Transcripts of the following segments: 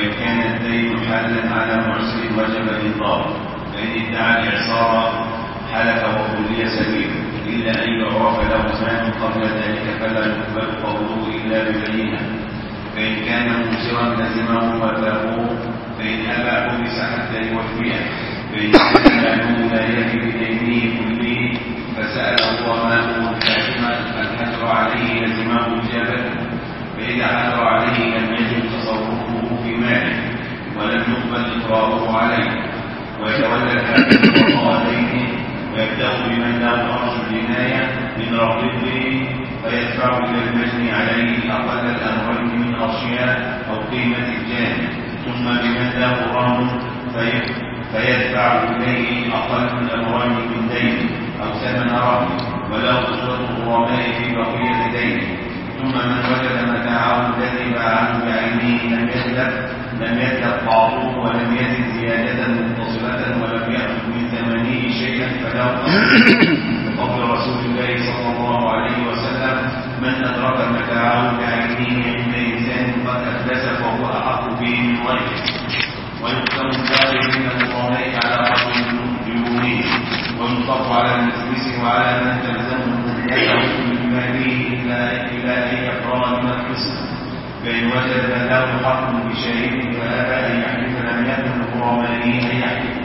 وإن كان الدين حالا على معسر وجب الإنظار، فإن ادعى الإعصار حلف وخلي سبيله، إلا أن يعرف له مال قبل ذلك فلا يقبل قوله إلا ببينة. فإن كان موسرا لزمه وفاؤه، فإن أبى حبس حتى يوفيه. فإن كان ماله لا يجب بدينه كله فسأل الله ماله الحاكم الحجر عليه لزمه إجابته، فإذا حجر عليه لم يجب تصرفه في ماله ولم يقبل إقراره عليه، ويتولى الحاكم قضاء دينه ويبدأ بمن له أرض الجناية من رقبه فيدفع إلى المجني عليه أقل الأمرين من أشياء أو قيمة الجاني، ثم بمن له رهن فيدفع إليه أقل الأمرين من دين أو ثمن رهن ولا أسرة الغرماء في بقية دينه. ثم من وجد متاعه الذي باعه بعينه لم يتلف بعضه ولم يزد زيادة متصلة ولم يأخذ من ثمنه شيئا فله بقول رسول الله صلى الله عليه وسلم: من أدرك متاعه بعينه عند إنسان قد أفلس فهو أحق به من غيره. ويقسم ذلك من الغرماء على قدر ديونه، ويطلق على المفلس وعلى من تلزمه من ماله إلى أن يفرغ من القسم. فإن وجد له حق بشيء فأبى أن يحلف لم يكن الغرماء أن يحلف.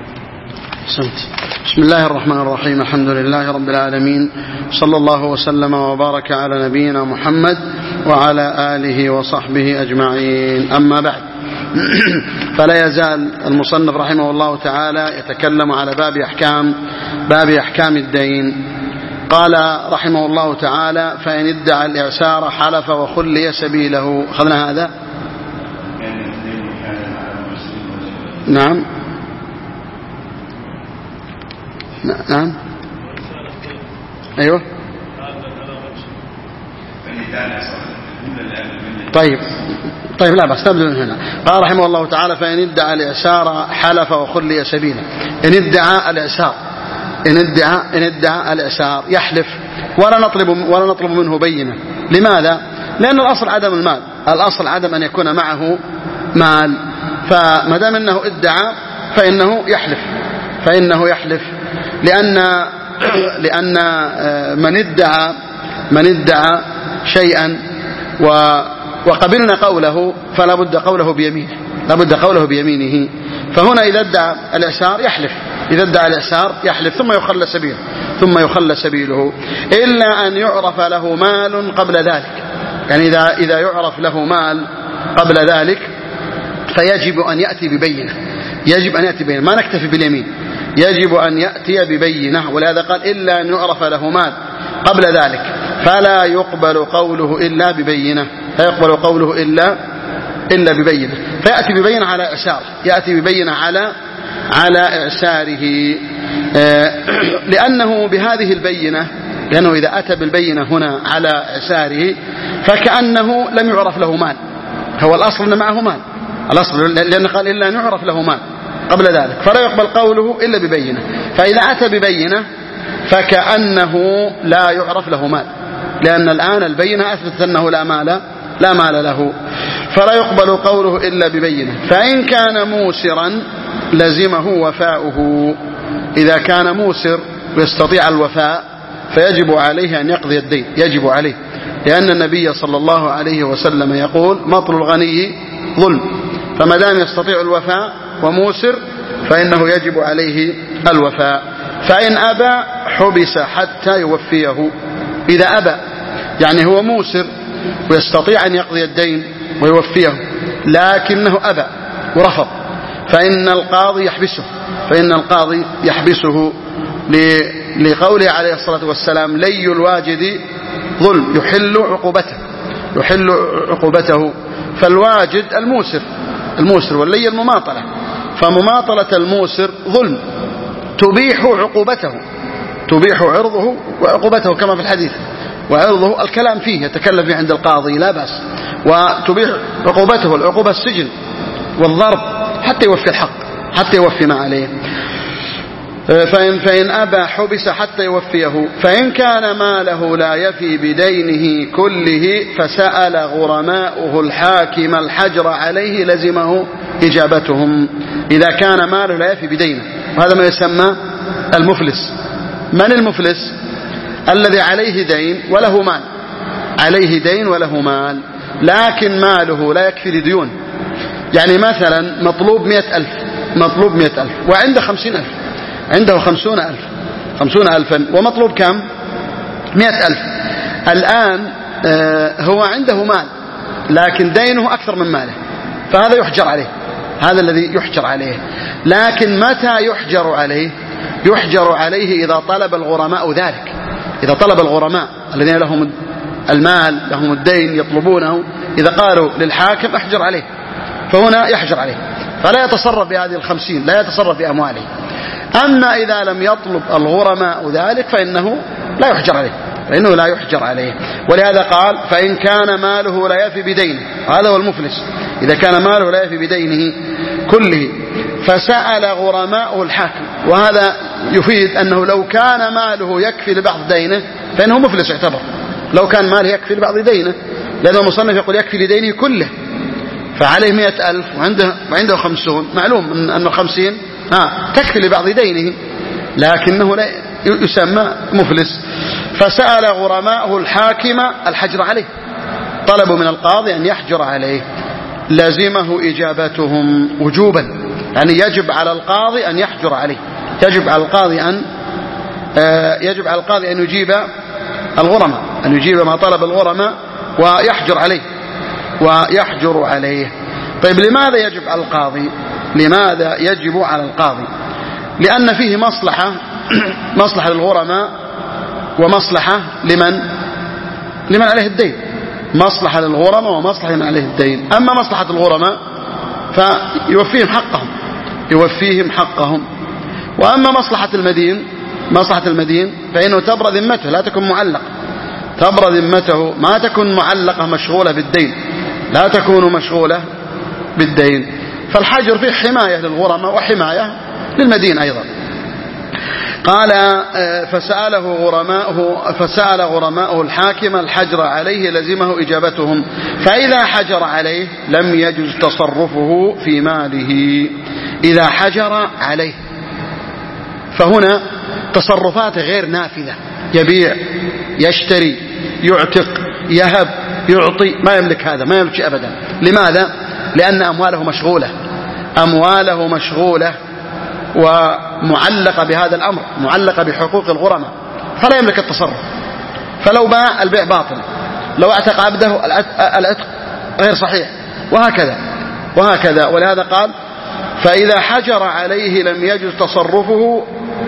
بسم الله الرحمن الرحيم. الحمد لله رب العالمين، صلى الله وسلم وبارك على نبينا محمد وعلى آله وصحبه أجمعين. أما بعد، فلا يزال المصنف رحمه الله تعالى يتكلم على باب أحكام الدين. قال رحمه الله تعالى: فإن ادعى الإعسار حلف وخلي سبيله. أخذنا هذا؟ نعم نعم أيوه طيب لا بس نبدأ من هنا. قال رحمه الله تعالى: فإن ادعى الإعسار حلف وخلي سبيله. إن ادعى الإعسار يحلف ولا نطلب منه بينة. لماذا؟ لأن الأصل عدم المال، الأصل عدم أن يكون معه مال، فما دام أنه ادعى فإنه يحلف لأن من ادعى شيئا وقبلنا قوله فلا بد قوله بيمينه. فهنا إذا ادعى الإعسار يحلف ثم يخلى سبيله إلا أن يعرف له مال قبل ذلك. يعني إذا يعرف له مال قبل ذلك فيجب أن يأتي ببينة، ما نكتفي باليمين، يجب أن يأتي ببينة. ولهذا قال: إلا أن يعرف له مال قبل ذلك فلا يقبل قوله إلا ببينة، فيأتي ببينة على إعساره، لأنه بهذه البينة، لأنه إذا أتى بالبينة هنا على إعساره فكأنه لم يعرف له مال. هو الأصل أن معه مال، لأن قال: إلا أن يعرف له مال قبل ذلك فلا يقبل قوله إلا ببينة. فإذا أتى ببينة فكأنه لا يعرف له مال، لأن الآن البينة أثبتت أنه لا مال له، فلا يقبل قوله إلا ببينة. فإن كان موسرا لزمه وفاؤه. إذا كان موسر ويستطيع الوفاء فيجب عليه أن يقضي الدين، لأن النبي صلى الله عليه وسلم يقول: مطل الغني ظلم. فما دام يستطيع الوفاء وموسر فإنه يجب عليه الوفاء. فإن أبى حبس حتى يوفيه. إذا أبى يعني هو موسر ويستطيع أن يقضي الدين ويوفيه لكنه أبى ورفض، فإن القاضي يحبسه لقوله عليه الصلاة والسلام: لي الواجد ظلم يحل عقوبته. فالواجد الموسر واللي المماطلة، فمماطلة الموسر ظلم تبيح عرضه وعقوبته كما في الحديث. وعرضه الكلام فيه يتكلم فيه عند القاضي لا بأس، وتبيح عقوبته العقوبة السجن والضرب حتى يوفي الحق، حتى يوفي ما عليه. فإن أبى حبس حتى يوفيه. فإن كان ماله لا يفي بدينه كله فسأل غرماؤه الحاكم الحجر عليه لزمه إجابتهم. إذا كان ماله لا يفي بدينه، وهذا ما يسمى المفلس. من المفلس؟ الذي عليه دين وله مال، عليه دين وله مال لكن ماله لا يكفي لديون. يعني مثلا مطلوب 100,000 وعنده 50,000، عنده 50,000 ومطلوب كم؟ 100,000. الآن هو عنده مال لكن دينه أكثر من ماله، فهذا يحجر عليه، هذا الذي يحجر عليه. لكن متى يحجر عليه؟ يحجر عليه إذا طلب الغرماء ذلك، إذا طلب الغرماء الذين لهم المال لهم الدين يطلبونه، إذا قالوا للحاكم احجر عليه، فهنا يحجر عليه، فلا يتصرف بهذه 50، لا يتصرف بأمواله. أما إذا لم يطلب الغرماء ذلك فإنه لا يحجر عليه، فإنه لا يحجر عليه. ولهذا قال فإن كان ماله لا يفي بدينه، هذا هو المفلس، إذا كان ماله لا يفي بدينه كله فسأل غرماء الحاكم. وهذا يفيد أنه لو كان ماله يكفي لبعض دينه فإنه مفلس يعتبر، لو كان ماله يكفي لبعض دينه، لأن المصنف يقول يكفي لدينه كله، فعليه 100,000 وعنده 50، معلوم أن 50 تكفي لبعض دينه، لكنه لا يسمى مفلس. فسأل غرماءه الحاكم الحجر عليه، طلبوا من القاضي أن يحجر عليه، لزمه إجابتهم وجوبا، يعني يجب على القاضي أن يحجر عليه، يجب على القاضي أن يجيب الغرماء، أن يجيب ما طلب الغرماء ويحجر عليه. طيب لماذا يجب على القاضي؟ لماذا يجب على القاضي؟ لأن فيه مصلحة للغرماء ومصلحة لمن عليه الدين، مصلحة للغرماء ومصلحة لمن عليه الدين. أما مصلحة الغرماء فيوفيهم حقهم، وأما مصلحة المدين فإنه تبرى ذمته، لا تكون معلقة، تبرى ذمته، ما تكون معلقة مشغولة بالدين، لا تكون مشغولة بالدين. فالحجر فيه حماية للغرماء وحماية للمدين أيضا. قال فسأل غرماؤه الحاكم الحجر عليه لزمه إجابتهم. فإذا حجر عليه لم يجوز تصرفه في ماله. إذا حجر عليه فهنا تصرفات غير نافذة، يبيع، يشتري، يعتق، يهب، يعطي، ما يملك هذا، ما يملك شيء أبدا. لماذا؟ لأن أمواله مشغولة ومعلقة بهذا الأمر، معلقة بحقوق الغرماء، فلا يملك التصرف. فلو باع البيع باطل، لو اعتق عبده العتق غير صحيح، وهكذا. ولهذا قال فإذا حجر عليه لم يجوز تصرفه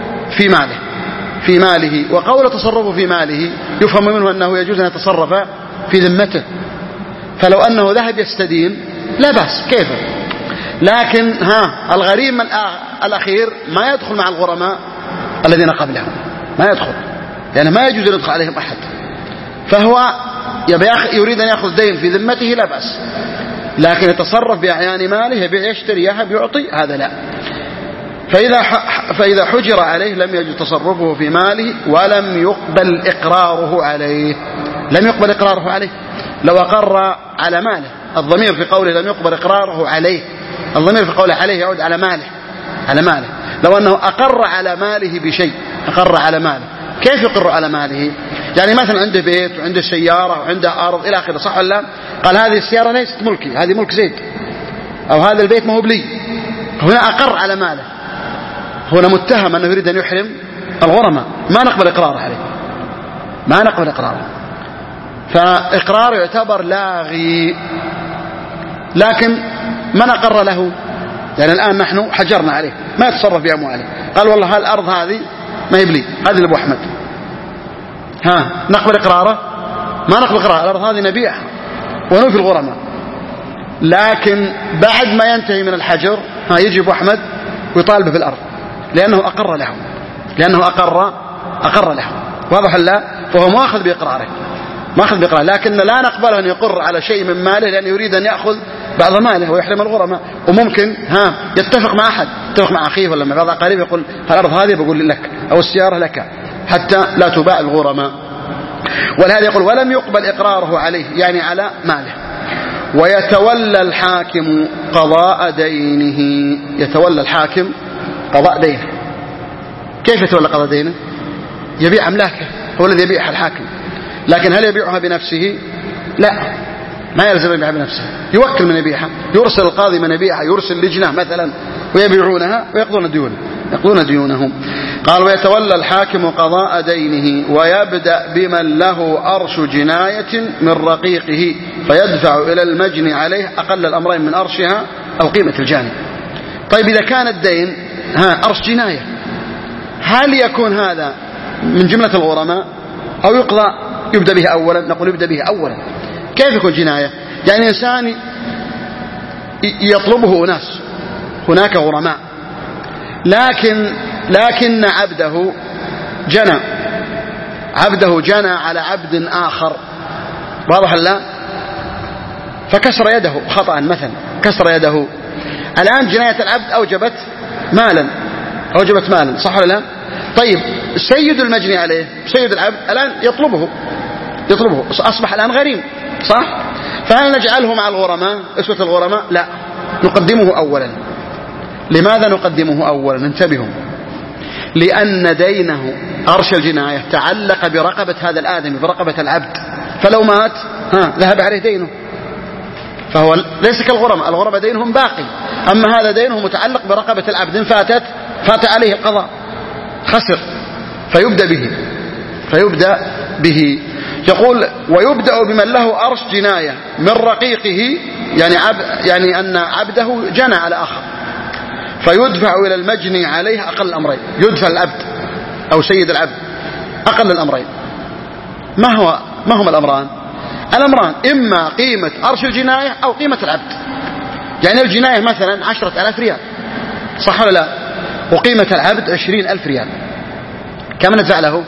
في ماله. وقول تصرفه في ماله يفهم منه أنه يجوز أن يتصرف في ذمته، فلو أنه ذهب يستدين لا بأس، كيف؟ لكن الغريم الأخير ما يدخل مع الغرماء الذين قبلهم، ما يدخل، لأنه ما يجوز أن يدخل عليهم أحد، فهو يريد أن يأخذ دين في ذمته لا بأس، لكن يتصرف بأعيان ماله، يبيع، يشتري، يهب، يعطي، هذا لا. فإذا حجر عليه لم يجوز تصرفه في ماله ولم يقبل إقراره عليه. لو أقر على ماله، الضمير في قوله لم يقبل إقراره عليه، الضمير في قوله عليه يعود على ماله. لو أنه أقر على ماله بشيء، أقر على ماله، كيف يقر على ماله؟ يعني مثلا عنده بيت وعنده سيارة وعنده أرض إلى آخره، صح ولا لا؟ قال هذه السيارة ليست ملكي، هذه ملك زيد، أو هذا البيت ما هو بلي. هنا أقر على ماله، هنا متهم أنه يريد أن يحرم الغرماء، ما نقبل إقراره، فإقراره يعتبر لاغي. لكن من أقر له؟ يعني الآن نحن حجرنا عليه، ما يتصرف بأمواله، قال والله الأرض هذه ما هي بلي، هذه لأبو أحمد، نقبل إقراره؟ ما نقبل إقراره، الأرض هذه نبيعها ونوفي الغرماء. لكن بعد ما ينتهي من الحجر يجي أبو أحمد ويطالبه بالأرض، لأنه أقر له، واضح لا؟ فهو مؤاخذ بإقراره، ما أخذ بإقرار، لكن لا نقبله أن يقر على شيء من ماله لأنه يريد أن يأخذ بعض ماله ويحرم الغرماء. وممكن يتفق مع أحد، يتفق مع أخيه ولا مع بعض أقاربه، يقول الأرض هذه بقول لك أو السيارة لك حتى لا تباع الغرماء. ولهذا يقول ولم يقبل إقراره عليه يعني على ماله. ويتولى الحاكم قضاء دينه، يتولى الحاكم قضاء دينه. كيف يتولى قضاء دينه؟ يبيع أملاكه، هو الذي يبيعها الحاكم، لكن هل يبيعها بنفسه؟ لا، ما يلزم يبيعها بنفسه، يوكل من يبيعها، يرسل القاضي من يبيعها، يرسل لجنة مثلا ويبيعونها ويقضون ديونهم. قال ويتولى الحاكم قضاء دينه ويبدأ بمن له أرش جناية من رقيقه فيدفع إلى المجني عليه أقل الأمرين من أرشها أو قيمة الجاني. طيب إذا كان الدين أرش جناية، هل يكون هذا من جملة الغرماء أو يبدأ به أولا؟ نقول يبدأ به أولا. كيف يكون جناية؟ يعني إنسان يطلبه ناس، هناك غرماء، لكن عبده جنى على عبد آخر، واضح لا؟ فكسر يده خطأ مثلا، كسر يده. الآن جناية العبد أوجبت مالا، صح ولا لا؟ طيب سيد المجني عليه، سيد العبد الآن يطلبه، أصبح الآن غريم، صح؟ فهل نجعله مع الغرماء أسوة الغرماء؟ لا، نقدمه أولا. لماذا نقدمه أولا؟ انتبهوا، لأن دينه أرش الجناية تعلق برقبة هذا الآدمي، برقبة العبد، فلو مات ذهب عليه دينه، فهو ليس كالغرماء، الغرماء دينهم باقي، أما هذا دينه متعلق برقبة العبد، إن فات عليه القضاء خسر، فيبدأ به. يقول ويبدأ بمن له أرش جناية من رقيقه، يعني أن عبده جنى على آخر، فيدفع إلى المجني عليه أقل الأمرين، يدفع العبد أو سيد العبد أقل الأمرين. ما هما الأمران؟ إما قيمة أرش الجناية أو قيمة العبد. يعني الجناية مثلا 10,000 ريال، صح ولا لا؟ وقيمة العبد 20,000 ريال، كم ندفع له؟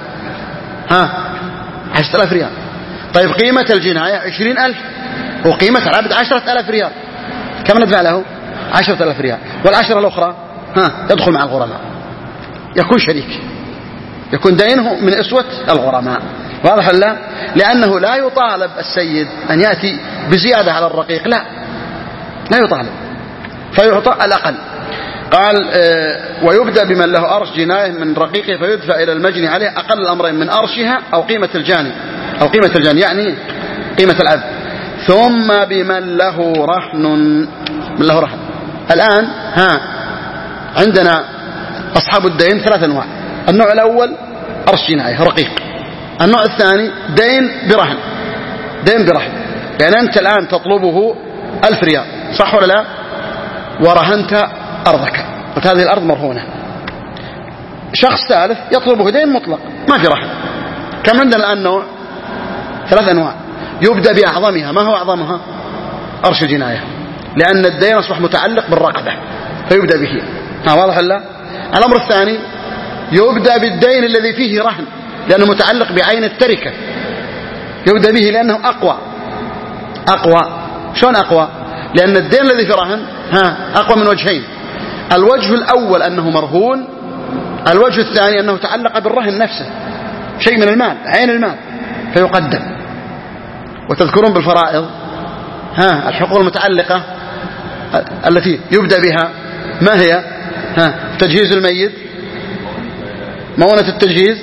10,000 ريال. طيب قيمة الجناية 20,000 وقيمة العبد 10,000 ريال، كم ندفع له؟ 10,000 ريال. والعشرة الأخرى يدخل مع الغرماء، يكون شريك، يكون دينه من أسوة الغرماء، واضح لا؟ لأنه لا يطالب السيد أن يأتي بزيادة على الرقيق، لا يطالب، فيعطى الأقل. قال ويبدأ بمن له أرش جناية من رقيقه فيدفع إلى المجني عليه أقل الأمرين من أرشها أو قيمة الجاني، يعني قيمة العبد، ثم بمن له رهن. الآن عندنا أصحاب الدين 3 أنواع. النوع الأول أرش جناية رقيق، النوع الثاني دين برهن، يعني أنت الآن تطلبه 1000 ريال، صح ولا لا؟ ورهنت أرضك، وهذه الأرض مرهونة. شخص ثالث يطلبه دين مطلق ما في رهن. كم عندنا الآن 3 أنواع. يبدأ بأعظمها. ما هو أعظمها؟ أرش الجناية، لأن الدين أصبح متعلق بالرقبة فيبدأ به، واضح لا؟ الأمر الثاني يبدأ بالدين الذي فيه رهن، لأنه متعلق بعين التركة، يبدأ به لأنه أقوى. شلون أقوى؟ لأن الدين الذي فيه رهن أقوى من وجهين. الوجه الأول أنه مرهون، الوجه الثاني أنه تعلق بالرهن نفسه، شيء من المال، عين المال، فيقدم. وتذكرون بالفرائض الحقوق المتعلقة التي يبدأ بها ما هي؟ تجهيز الميت، مؤونة التجهيز،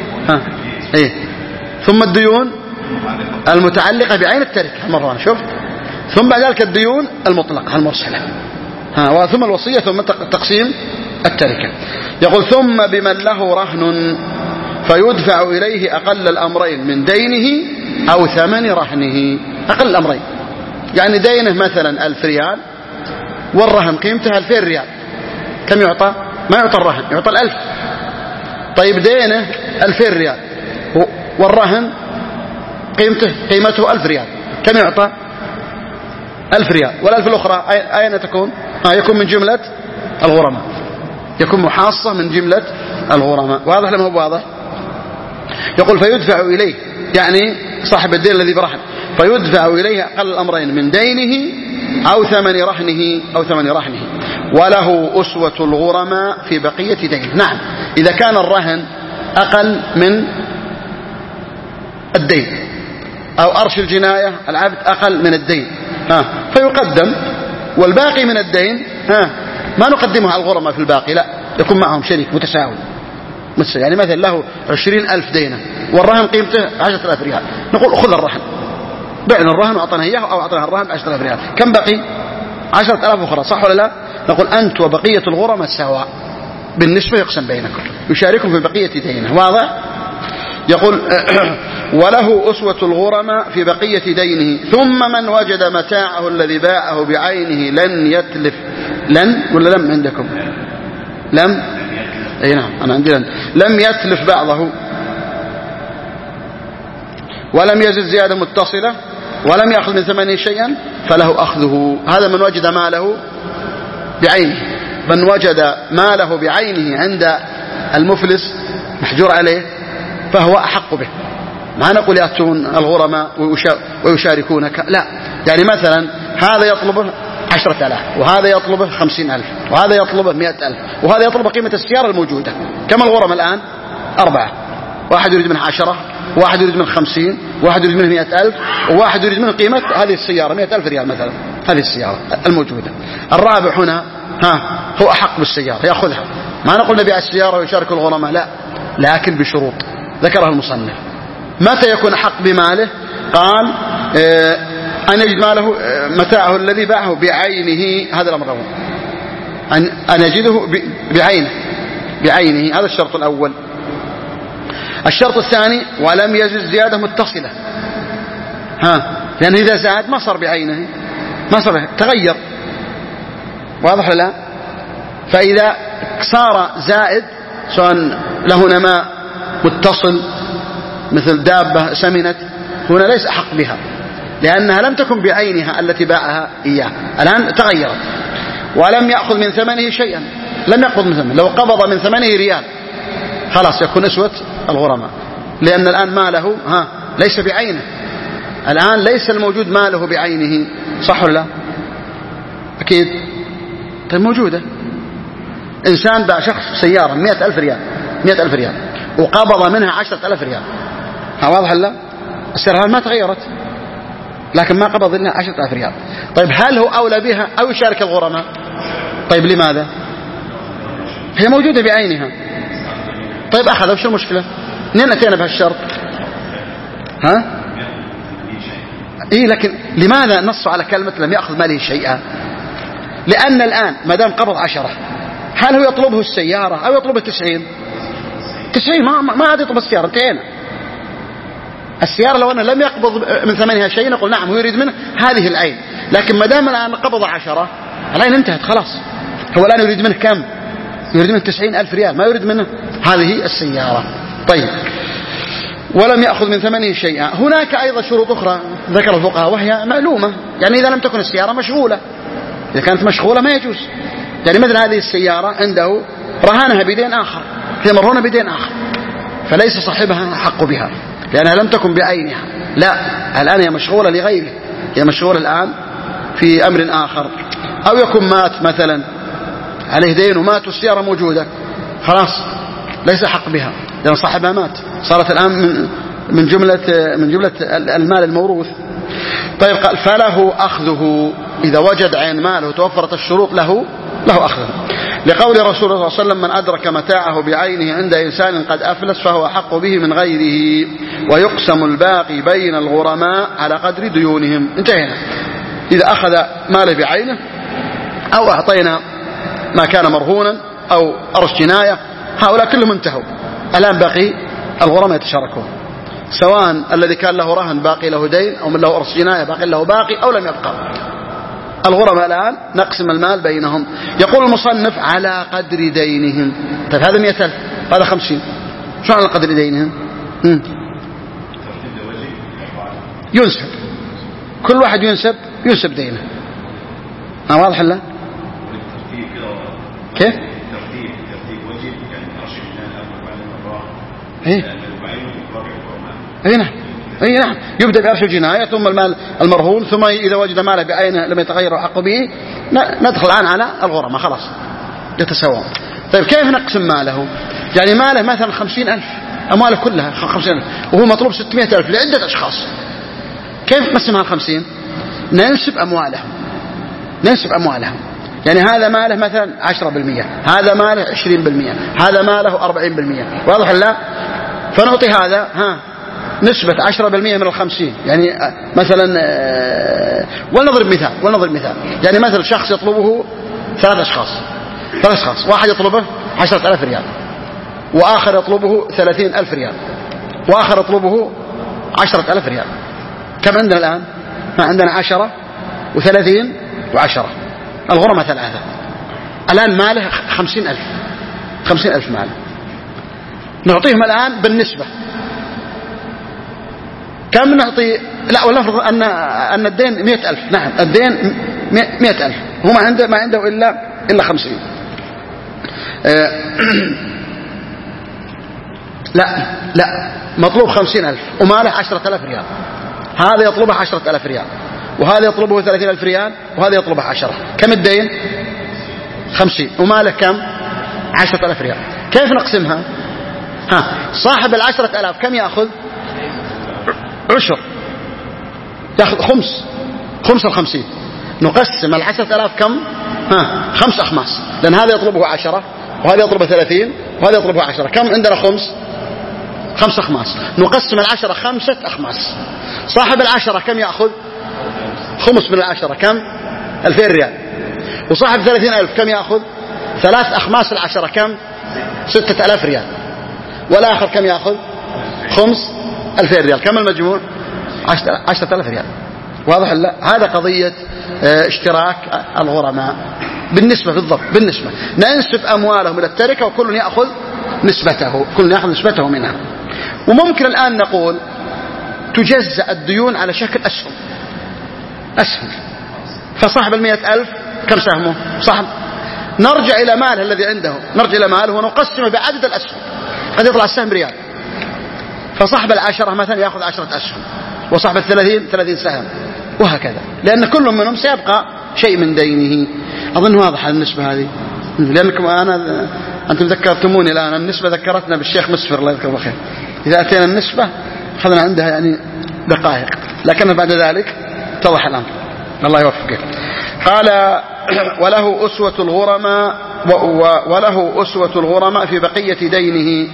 ثم الديون المتعلقة بعين التركة مرة، شفت؟ ثم بعد ذلك الديون المطلقة المرسلة، ثم الوصية، ثم تقسيم التركة. يقول ثم بمن له رهن فيدفع إليه أقل الأمرين من دينه أو ثمن رهنه. أقل الأمرين يعني دينه مثلا 1000 ريال والرهن قيمته 2000 ريال، كم يعطى؟ ما يعطى الرهن، يعطى 1000. طيب دينه 2000 ريال والرهن قيمته 1000 ريال، كم يعطى؟ 1000 ريال. والألف الأخرى أين تكون؟ يكون من جملة الغرماء، يكون محاصة من جملة الغرماء. واضح لما هو واضح؟ يقول فيدفع إليه، يعني صاحب الدين الذي برهن، فيدفع إليه أقل الأمرين من دينه أو ثمن رهنه. وله أسوة الغرماء في بقية دينه. نعم، إذا كان الرهن أقل من الدين أو أرش الجناية العبد أقل من الدين فيقدم، والباقي من الدين ما نقدمه على الغرماء في الباقي، لا، يكون معهم شريك متساوي. يعني مثلا له 20,000 دينة والرهن قيمته 10,000 ريال، نقول خذ الرهن، بعنا الرهن وأعطنا إياه أو أعطنا الرهن 10,000 ريال، كم بقي؟ 10,000 أخرى، صح ولا لا؟ نقول أنت وبقية الغرماء سواء بالنسبة، يقسم بينكم، يشاركهم في بقية دينه. واضح؟ يقول وله أسوة الغرماء في بقية دينه. ثم من وجد متاعه الذي باعه بعينه لن يتلف. لن ولا لم عندكم؟ لم؟ اي نعم، أنا عندي لم يتلف بعضه ولم يزد زيادة متصلة ولم يأخذ من ثمنه شيئا فله أخذه. هذا من وجد ماله بعينه. من وجد ماله بعينه عند المفلس محجور عليه فهو أحق به. ما نقول يأتون الغرماء ويشاركونك، لا. يعني مثلا هذا يطلبه 10,000 وهذا يطلبه 50,000 وهذا يطلبه 100,000 وهذا يطلب قيمة السيارة الموجودة. كم الغرماء الآن؟ 4. واحد يريد منه 10، واحد يريد منه 50، واحد يريد منه 100,000، وواحد يريد منه قيمة هذه السيارة 100,000 ريال مثلا، هذه السيارة الموجودة. الرابع هنا هو أحق بالسيارة يأخذها. ما نقول نبيع السيارة ويشارك الغرماء، لا، لكن بشروط ذكرها المصنف. متى يكون أحق بماله؟ قال أن يجد ماله متاعه الذي باعه بعينه، هذا الأمر الأول، أن يجده بعينه، هذا الشرط الأول. الشرط الثاني ولم يزد زيادة متصلة، لأن إذا زاد ما صار بعينه، ما صار، تغير. واضح ولا لا؟ فإذا صار زائد سواء له نماء متصل مثل دابة سمنت، هنا ليس أحق بها لأنها لم تكن بعينها التي باعها إياه، الآن تغيرت. ولم يأخذ من ثمنه شيئا، لم يأخذ من ثمنه، لو قبض من ثمنه ريال خلاص يكون أسوة الغرماء، لأن الآن ماله ليس بعينه، الآن ليس الموجود ماله بعينه، صح ولا لا؟ أكيد. طيب موجودة، إنسان باع شخص سيارة 100,000 ريال 100,000 ريال وقبض منها 10,000 ريال، واضح ولا لا؟ السيارة ما تغيرت لكن ما قبض لنا 10,000 ريال. طيب هل هو أولى بها أو يشارك الغرماء؟ طيب لماذا؟ هي موجودة بعينها. طيب أخذ، وش المشكلة؟ منين أتينا بهالشرط؟ إيه، لكن لماذا نصوا على كلمة لم يأخذ ماله شيئا؟ لأن الآن ما دام قبض 10، هل هو يطلبه السيارة أو يطلبه 90؟ ما عاد يطلب السيارة، انتهينا. السيارة لو أنه لم يقبض من ثمنها شيء نقول نعم هو يريد منه هذه العين، لكن ما دام الآن قبض 10 العين انتهت خلاص. هو الآن يريد منه كم؟ يريد منه 90,000 ريال، ما يريد منه هذه السيارة. طيب ولم يأخذ من ثمنه شيئا. هناك أيضا شروط أخرى ذكر الفقهاء وهي معلومة، يعني إذا لم تكن السيارة مشغولة، إذا كانت مشغولة ما يجوز. يعني مثل هذه السيارة عنده رهانها بدين آخر، هي مرهونة بدين آخر، فليس صاحبها حق بها لأنها لم تكن بعينها، لا، الآن هي مشغولة لغيره، هي مشغولة الآن في أمر آخر. أو يكون مات مثلا عليه دين ومات والسيارة موجودة، خلاص ليس حق بها لأن صاحبها مات، صارت الآن من جملة المال الموروث. طيب قال فله أخذه، إذا وجد عين ماله توفرت الشروط له أخذه، لقول رسول الله صلى الله عليه وسلم من أدرك متاعه بعينه عند إنسان قد أفلس فهو أحق به من غيره، ويقسم الباقي بين الغرماء على قدر ديونهم. انتهينا. إذا أخذ ماله بعينه أو أعطينا ما كان مرهونا أو أرش جناية، هؤلاء كلهم انتهوا، الآن باقي الغرماء يتشاركون، سواء الذي كان له رهن باقي له دين أو من له أرش جناية باقي له باقي أو لم يبقى. الغرماء الآن نقسم المال بينهم. يقول المصنف على قدر دينهم. طيب هذا 100,000 هذا 50، شو على قدر دينهم؟ ينسب، كل واحد ينسب دينه. واضح لا؟ كيف؟ ترتيب وجه يعني أرش من الأول بعد المرة. إيه؟ نعم. أي نعم، يبدأ بعرش الجناية ثم المال المرهون، ثم إذا وجد ماله بعينه لم يتغير حقه به ندخل الآن على الغرماء، خلاص يتساوون. طيب كيف نقسم ماله؟ يعني ماله مثلا 50,000، أمواله كلها 50,000 وهو مطلوب 600,000 لعدة أشخاص، كيف نقسمها 50؟ ننسب أموالهم. يعني هذا ماله مثلا 10%، هذا ماله 20%، هذا ماله 40%، واضح لا؟ فنعطي هذا نسبة 10% من 50. يعني مثلا ولنضرب مثال، يعني مثلا شخص يطلبه 3 أشخاص، واحد يطلبه 10,000 ريال، وآخر يطلبه 30,000 ريال، وآخر يطلبه 10,000 ريال. كم عندنا الآن؟ عندنا 10 و30 و10، الغرماء 3. الآن ماله 50,000 ماله، نعطيهم الآن بالنسبة كم نعطي؟ لا، ولنفرض أن الدين 100,000. نعم، الدين 100,000، هو ما عنده إلا 50. لا، مطلوب 50,000 وماله 10,000 ريال، هذا يطلبه 10,000 ريال، وهذا يطلبه 30,000 ريال، وهذا يطلبه 10. كم الدين؟ 50 وماله كم؟ 10,000 ريال. كيف نقسمها؟ صاحب 10,000 كم يأخذ؟ عشر، يأخذ خمس 50. نقسم 10,000 كم؟ 5 أخماس، لأن هذا يطلبه 10 وهذا يطلبه 30 وهذا يطلبه 10. كم عندنا؟ 5 أخماس. نقسم 10 5 أخماس. صاحب 10 كم يأخذ؟ خمس من 10 كم؟ 2000 ريال. وصاحب 30,000 كم يأخذ؟ 3 أخماس 10 كم؟ 6,000 ريال. والآخر كم يأخذ؟ خمس 2000 ريال. كم المجموع؟ 10,000 ريال. واضح لا؟ هذا قضية اشتراك الغرماء بالنسبة، بالضبط بالنسبة. ننسب أموالهم إلى التركة وكل يأخذ نسبته منها. وممكن الآن نقول تجزأ الديون على شكل أسهم. فصاحب 100,000 كم سهمه؟ صاحب، نرجع إلى ماله الذي عنده، نرجع إلى ماله ونقسمه بعدد الأسهم. قد يطلع السهم ريال، فصاحب 10 مثلا يأخذ 10 أسهم، وصاحب 30 سهم، وهكذا، لأن كل منهم سيبقى شيء من دينه. أظن واضح النسبة هذه، لأنكم أنتم ذكرتموني الآن النسبة، ذكرتنا بالشيخ مسفر الله يذكره بخير. إذا أتينا النسبة أخذنا عندها يعني دقائق، لكن بعد ذلك اتضح الأمر. الله يوفقك. قال وله أسوة الغرماء في بقية دينه.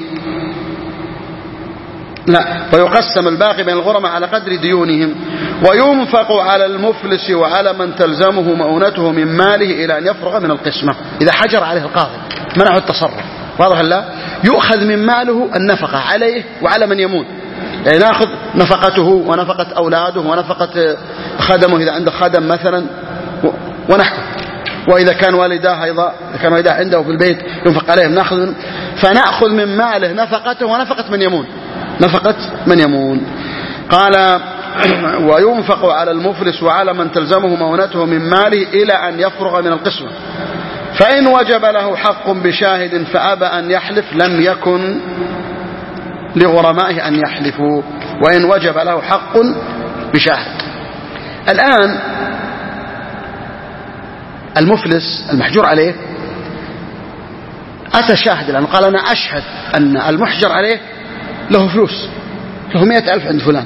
لا، ويقسم الباقي بين الغرماء على قدر ديونهم، وينفق على المفلس وعلى من تلزمه مؤونته من ماله إلى أن يفرغ من القسمة. إذا حجر عليه القاضي منعه التصرف، واضح لا؟ يؤخذ من ماله النفقة عليه وعلى من يمون، يعني نأخذ نفقته ونفقة أولاده ونفقة خدمه إذا عنده خدم مثلا ونحكم، وإذا كان والداه أيضا، إذا كان والداه عنده في البيت ينفق عليهم، فنأخذ من ماله نفقته ونفقة من يمون. قال وينفق على المفلس وعلى من تلزمه مؤونته من ماله إلى أن يفرغ من القسمة. فإن وجب له حق بشاهد فأبى أن يحلف لم يكن لغرمائه أن يحلفوا، وإن وجب له حق بشاهد. الآن المفلس المحجور عليه أتى شاهد الآن قال أنا أشهد أن المحجر عليه له فلوس، له 100,000 عند فلان،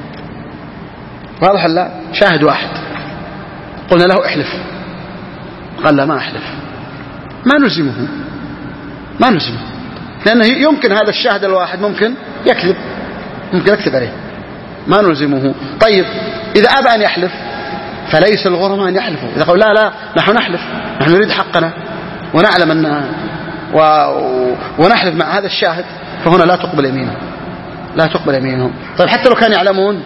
واضح لا؟ شاهد واحد، قلنا له احلف، قال لا ما أحلف، ما نلزمه، لأنه يمكن هذا الشاهد الواحد ممكن يكذب عليه، ما نلزمه. طيب إذا أبى أن يحلف فليس الغرماء أن يحلفوا. إذا قالوا لا نحن نحلف، نحن نريد حقنا ونعلم أن ونحلف مع هذا الشاهد، فهنا لا تقبل يمينهم. طيب حتى لو كانوا يعلمون،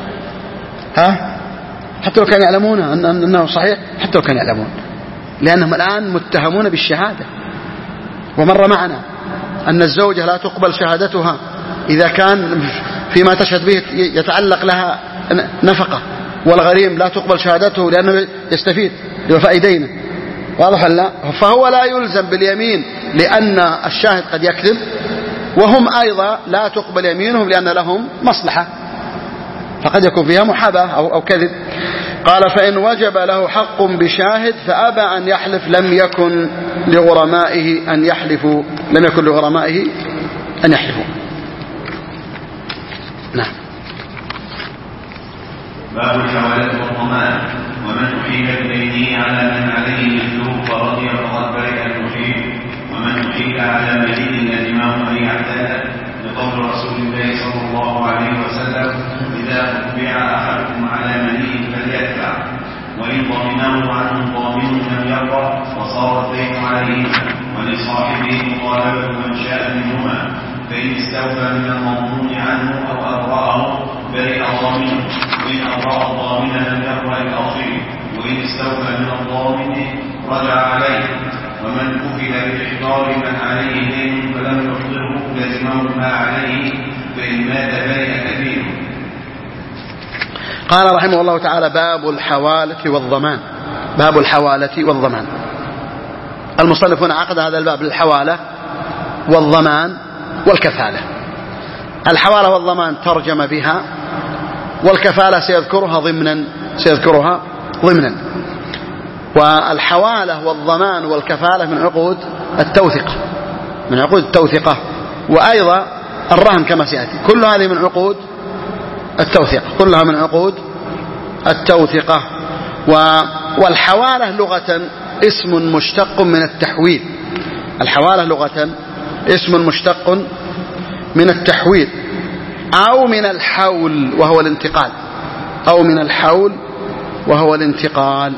حتى لو كانوا يعلمون أنه صحيح، حتى لو كانوا يعلمون، لأنهم الآن متهمون بالشهادة. ومر معنا أن الزوجة لا تقبل شهادتها إذا كان فيما تشهد به يتعلق لها نفقة، والغريم لا تقبل شهادته لأنه يستفيد لوفاء دينه، واضح لا؟ فهو لا يلزم باليمين لأن الشاهد قد يكذب، وهم أيضا لا تقبل يمينهم لأن لهم مصلحة فقد يكون فيها محاباة أو كذب. قال فإن وجب له حق بشاهد فأبى أن يحلف لم يكن لغرمائه أن يحلفوا. نعم. باب الحوالة والضمان. ومن أحيل بدينه على من عليه مثله فرضي فقد برئ المحيل. ومن أحيل على مدين لزمه أن يعتاد، لقول رسول الله صلى الله عليه وسلم: إذا أتبع أحدكم على مدين فليتبع، وإن ضمنه عنه ضامن لم يرضى فصار الدين عليه، ولصاحبه مطالبة من شاء منهما، فإن استوفى من المضمون عنه أو أبرأه برئ ضامنه، وإن أبرأ الضامن لم يبرأ الأصيل، وإن استوفى من الضامن رجع عليه. ومن كفل بإحضار من عليه دين فلم يحضره لزمه ما عليه، فإن مات برئ كثير. قال رحمه الله تعالى: باب الحوالة والضمان. باب الحوالة والضمان. المصنفون عقد هذا الباب للحوالة والضمان والكفالة. الحوالة والضمان ترجم بها، والكفالة سيذكرها ضمنا. والحوالة والضمان والكفالة من عقود التوثقة، وأيضا الرهن كما سيأتي، كل هذه من عقود التوثقة. والحوالة لغة اسم مشتق من التحويل. الحوالة لغة اسم مشتق من التحويل أو من الحول وهو الانتقال.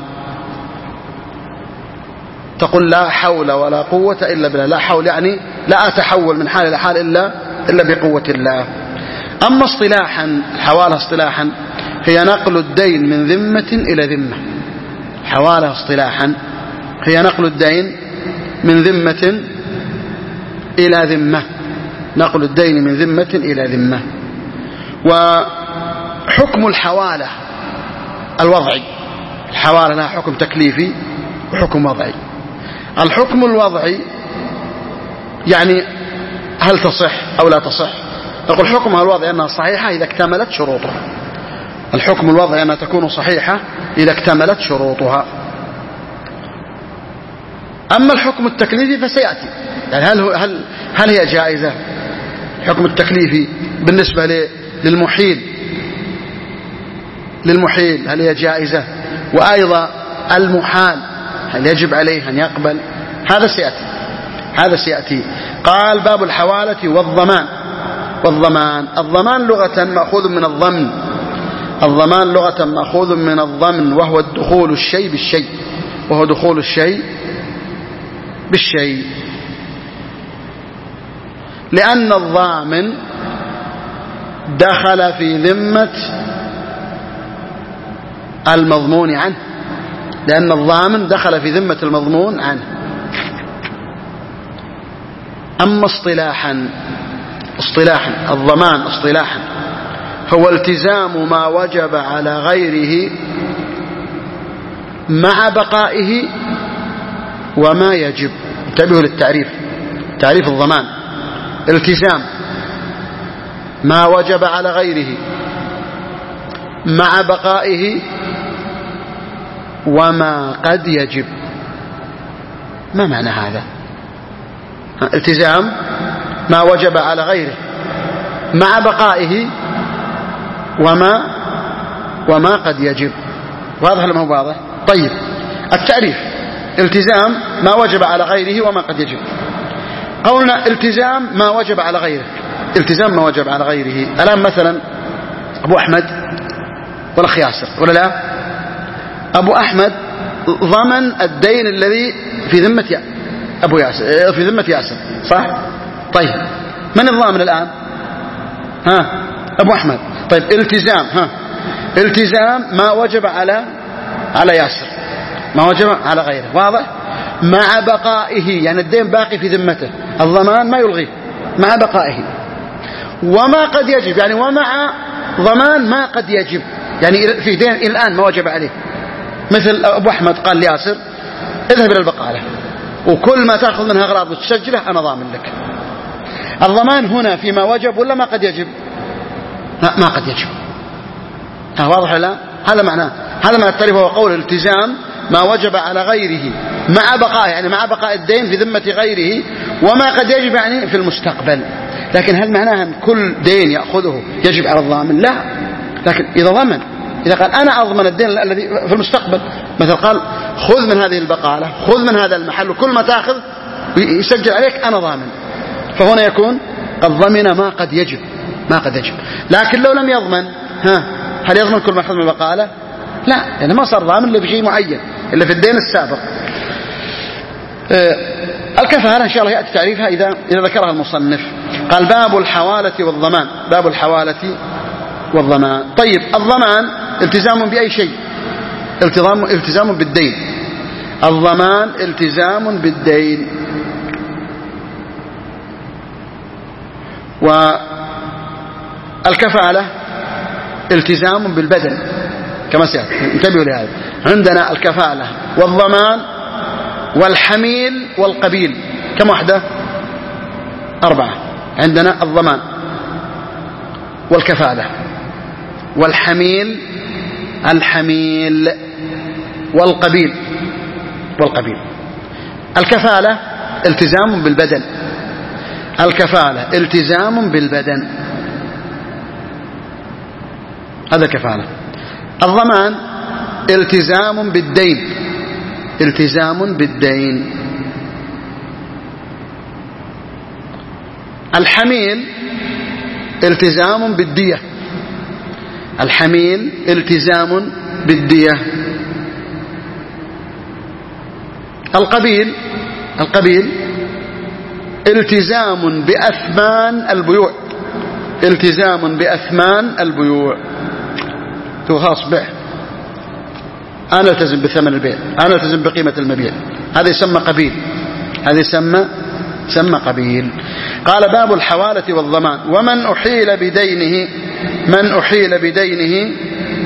تقول لا حول ولا قوة إلا بالله. لا حول يعني لا أتحول من حال إلى حال إلا بقوة الله. أما اصطلاحا، الحوالة اصطلاحا هي نقل الدين من ذمة إلى ذمة. حوالة اصطلاحا هي نقل الدين من ذمة إلى ذمة. نقل الدين من ذمة إلى ذمة. وحكم الحوالة الوضعي. الحوالة لها حكم تكليفي وحكم وضعي. الحكم الوضعي يعني هل تصح أو لا تصح. نقول حكمها الوضعي أنها صحيحة إذا اكتملت شروطها. الحكم الوضعي أنها تكون صحيحة إذا اكتملت شروطها. أما الحكم التكليفي فسيأتي، يعني هل هي جائزة؟ الحكم التكليفي بالنسبة للمحيل هل هي جائزة؟ وأيضا المحال هل يجب عليه أن يقبل؟ هذا سيأتي. قال: باب الحوالة والضمان. الضمان لغة مأخوذ من الضمن. الضمان لغة مأخوذ من الضمن، وهو دخول الشيء بالشيء. لأن الضامن دخل في ذمة المضمون عنه. أما اصطلاحا الضمان اصطلاحا هو التزام ما وجب على غيره مع بقائه وما يجب. انتبهوا للتعريف، تعريف الضمان: التزام ما وجب على غيره مع بقائه وما قد يجب. ما معنى هذا؟ التزام ما وجب على غيره مع بقائه وما قد يجب. واضح ولا ما هو واضح؟ طيب، التعريف: التزام ما وجب على غيره وما قد يجب. قولنا التزام ما وجب على غيره. الآن مثلا أبو أحمد والأخ ياسر، ولا لا؟ أبو أحمد ضمن الدين الذي في ذمة أبو ياسر، في ذمة ياسر، صح؟ طيب، من الضامن الآن؟ أبو أحمد. طيب، التزام ما وجب على ياسر، ما وجب على غيره. واضح؟ مع بقائه، يعني الدين باقي في ذمته، الضمان ما يلغيه مع بقائه. وما قد يجب، يعني ومع ضمان ما قد يجب، يعني في دين الآن ما وجب عليه. مثل أبو أحمد قال لياسر: اذهب إلى البقالة وكل ما تأخذ منها أغراض وتسجله أنا ضامن لك. الضمان هنا فيما وجب ولا ما قد يجب؟ ما قد يجب. واضح لا؟ هذا معناه، هذا معنى التعريف، هو قول التزام ما وجب على غيره مع بقاء، يعني مع بقاء الدين في ذمة غيره، وما قد يجب يعني في المستقبل. لكن هل معناها أن كل دين يأخذه يجب على الضامن؟ لا. لكن إذا ضمن، إذا قال أنا أضمن الدين الذي في المستقبل، مثل قال خذ من هذه البقالة، خذ من هذا المحل، وكل ما تأخذ يسجل عليك أنا ضامن، فهنا يكون قد ضمن ما قد يجب، ما قد يجب. لكن لو لم يضمن، هل يضمن كل ما أخذ من البقالة؟ لا، يعني ما صار ضامن إلا بشيء معين، إلا في الدين السابق. الكفالة إن شاء الله يأتي تعريفها إذا ذكرها المصنف. قال باب الحوالة والضمان، باب الحوالة والضمان. طيب الضمان التزام بأي شيء؟ التزام بالدين. الضمان التزام بالدين. والكفالة التزام بالبدن كما سيأتي، انتبهوا لهذا. عندنا الكفالة والضمان والحميل والقبيل، كم وحدة؟ 4. عندنا الضمان والكفالة والحميل والقبيل. الكفالة التزام بالبدن، الكفالة التزام بالبدن، هذا كفالة. الضمان التزام بالدين، التزام بالدين. الحميل التزام بالدية، الحميل التزام بالدية. القبيل التزام بأثمان البيوع، التزام بأثمان البيوع. خلاص بيع، أنا التزم بثمن البيع، أنا التزم بقيمة المبيع، هذا يسمى قبيل، هذا يسمى قبيل. قال باب الحوالة والضمان. ومن أحيل بدينه، من أحيل بدينه،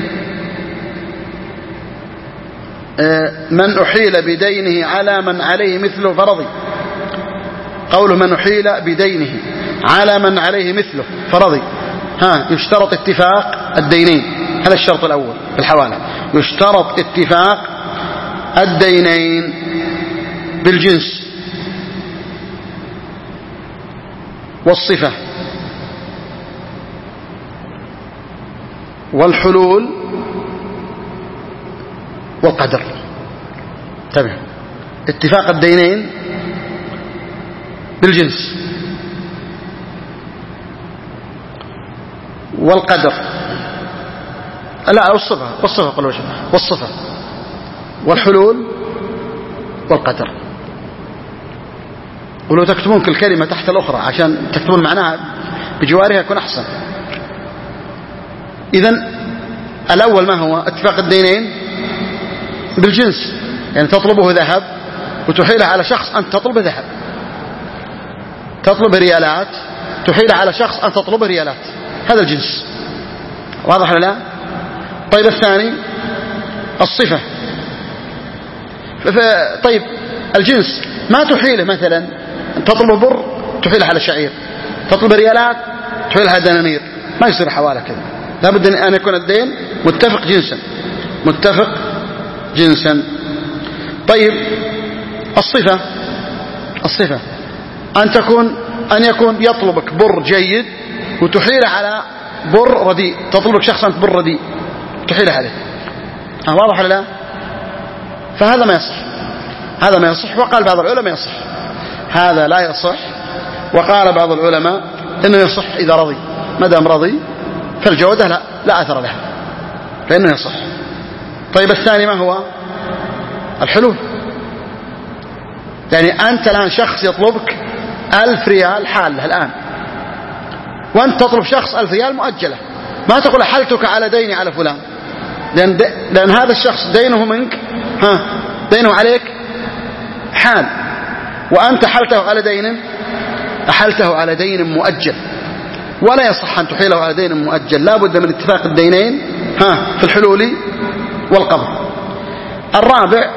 من أحيل بدينه على من عليه مثله فرضي. قوله من أحيل بدينه على من عليه مثله فرضي، يشترط اتفاق الدينين، هذا الشرط الأول في الحوالة، يشترط اتفاق الدينين بالجنس والصفة والحلول والقدر. تمام، اتفاق الدينين بالجنس والقدر، لا والصفة قل وجه، والصفة والحلول والقدر. ولو تكتبون كل كلمة تحت الأخرى عشان تكتبون معناها بجوارها يكون أحسن. إذن الأول ما هو؟ اتفاق الدينين بالجنس، يعني تطلبه ذهب وتحيله على شخص أنت تطلبه ذهب، تطلب ريالات تحيله على شخص أنت تطلبه ريالات، هذا الجنس. واضح ولا لا؟ طيب الثاني الصفة. طيب الجنس ما تحيله، مثلا تطلب بر تحيله على شعير، تطلب ريالات تحيله على دنانير، ما يصير حوالة كذا، لابد أن يكون الدين متفق جنسا، متفق جنسا. طيب الصفة أن يكون يطلبك بر جيد وتحيله على بر رديء، تطلبك شخصا بر رديء تحيله عليه، واضح ولا لا؟ فهذا ما يصح، هذا ما يصح. وقال بعض العلماء يصح، هذا لا يصح. وقال بعض العلماء إنه يصح إذا رضي، ما دام رضي فالجودة لا أثر لها، فإنه يصح. طيب الثاني ما هو؟ الحلول. يعني أنت الآن شخص يطلبك 1000 ريال حالة الآن، وأنت تطلب شخص 1000 ريال مؤجلة، ما تقول أحلتك على ديني على فلان، لأن هذا الشخص دينه منك، دينه عليك حال، وأنت أحلته على دين مؤجل، ولا يصح أن تحيله على دين مؤجل، لا بد من اتفاق الدينين في الحلول والقبض. الرابع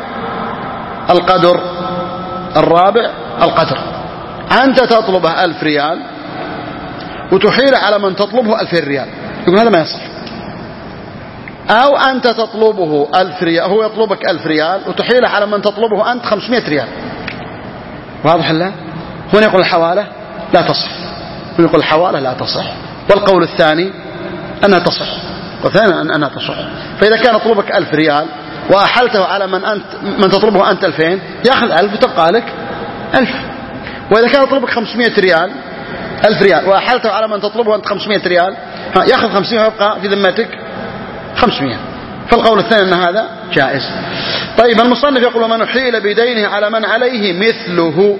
القدر. أنت تطلبه 1000 ريال وتحيل على من تطلبه 2000 ريال، يقول هذا ما يصح، أو أنت تطلبه 1000 ريال، هو يطلبك 1000 ريال وتحيله على من تطلبه أنت 500 ريال. واضح لا؟ هنا يقول الحوالة لا تصح، هنا يقول الحوالة لا تصح. والقول الثاني أنها تصح، والثاني أنها تصح. فإذا كان يطلبك 1000 ريال وأحلته على من تطلبه أنت 2000 يأخذ 1000 وتبقى لك 1000. وإذا كان يطلبك 500 ريال 1000 ريال وأحلته على من تطلبه أنت 500 ريال يأخذ 500 ويبقى في ذمتك 500. فالقول الثاني أن هذا جائز. طيب المصنف يقول ومن حيل بدينه على من عليه مثله.